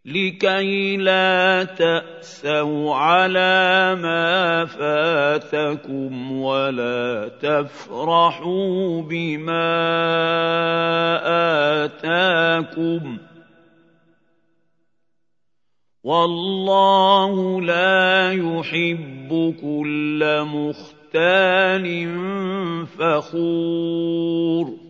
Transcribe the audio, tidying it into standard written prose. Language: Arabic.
لكي لا تأسوا على ما فاتكم ولا تفرحوا بما آتاكم والله لا يحب كل مختال فخور